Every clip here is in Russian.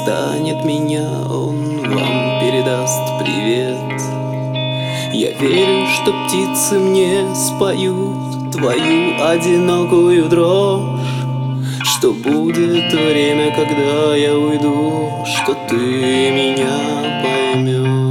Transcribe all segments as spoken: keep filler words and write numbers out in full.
застанет меня, он вам передаст привет. Я верю, что птицы мне споют твою одинокую дрожь, что будет время, когда я уйду, что ты меня поймешь.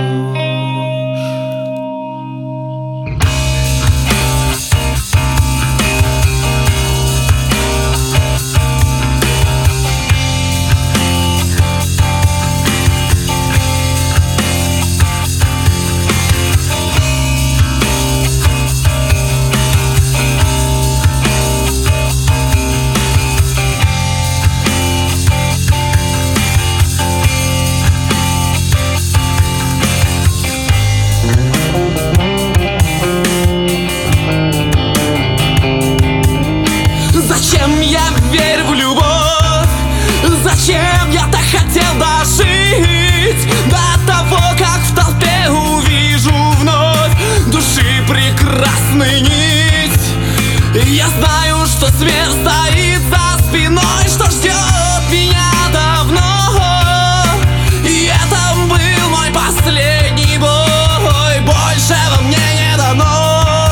Зачем я верю в любовь? Зачем я так хотел дожить до того, как в толпе увижу вновь души прекрасный нить? Я знаю, что смерть стоит за спиной, что ждет меня давно, и это был мой последний бой, большего мне не дано.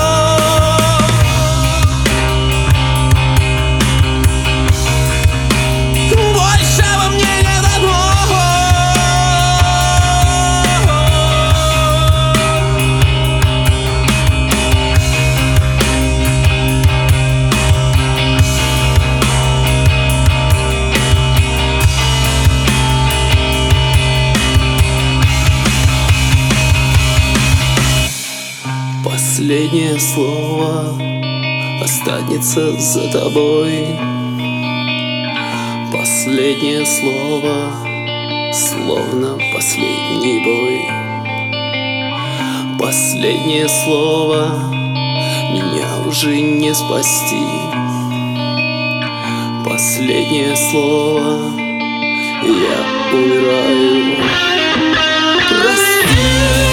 Последнее слово останется за тобой. Последнее слово, словно последний бой. Последнее слово, меня уже не спасти. Последнее слово, я умираю. Прости.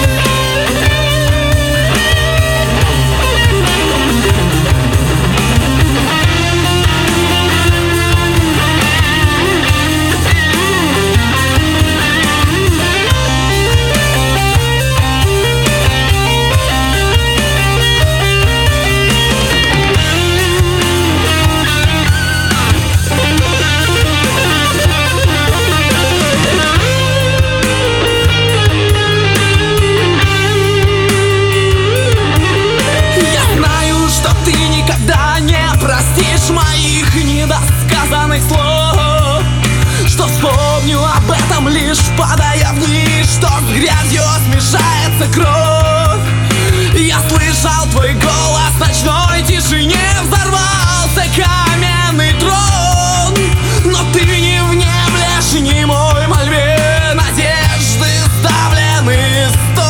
Моих недосказанных слов, что вспомню об этом лишь падая вниз, что с грязью смешается кровь. Я слышал твой голос в ночной тишине, взорвался каменный трон, но ты не внемлешь немой мольбе, надежды сдавлены стон.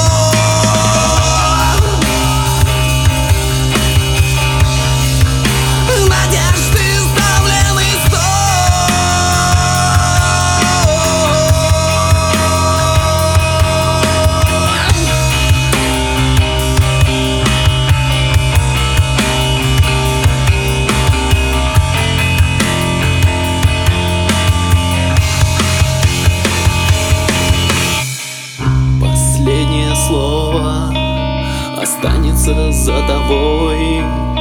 Последнее слово останется за тобой.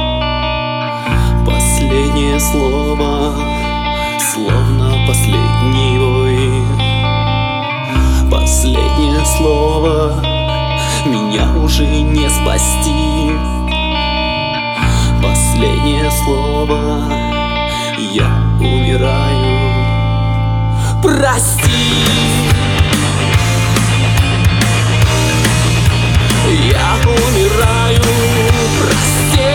Последнее слово, словно последний бой. Последнее слово, меня уже не спасти. Последнее слово, я умираю. Прости. Я умираю, прости.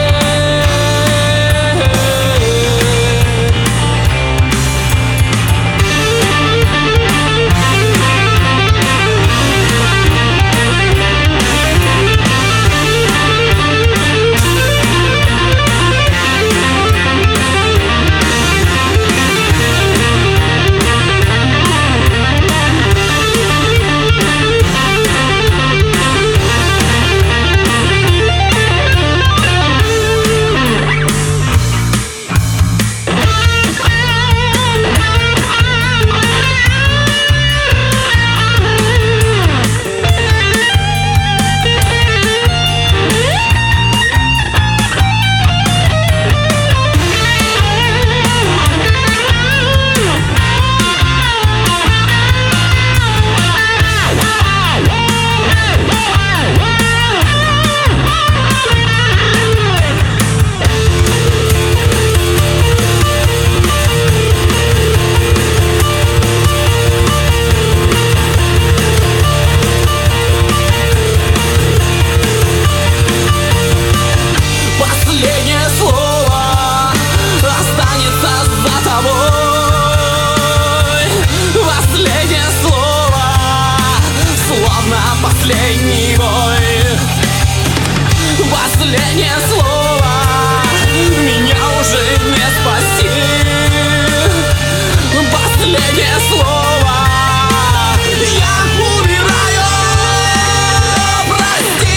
словно последний бой. Последнее слово меня уже не спасти. Последнее слово я умираю, прости.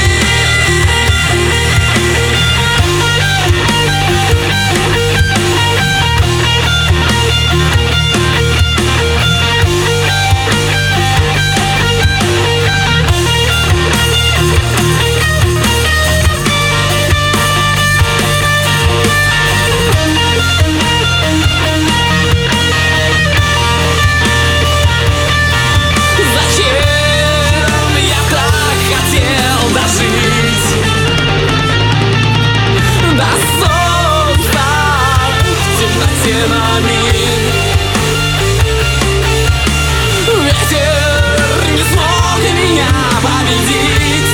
Ветер не смог меня победить.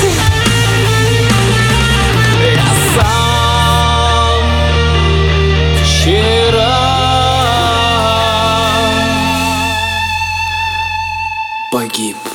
Я сам вчера Погиб.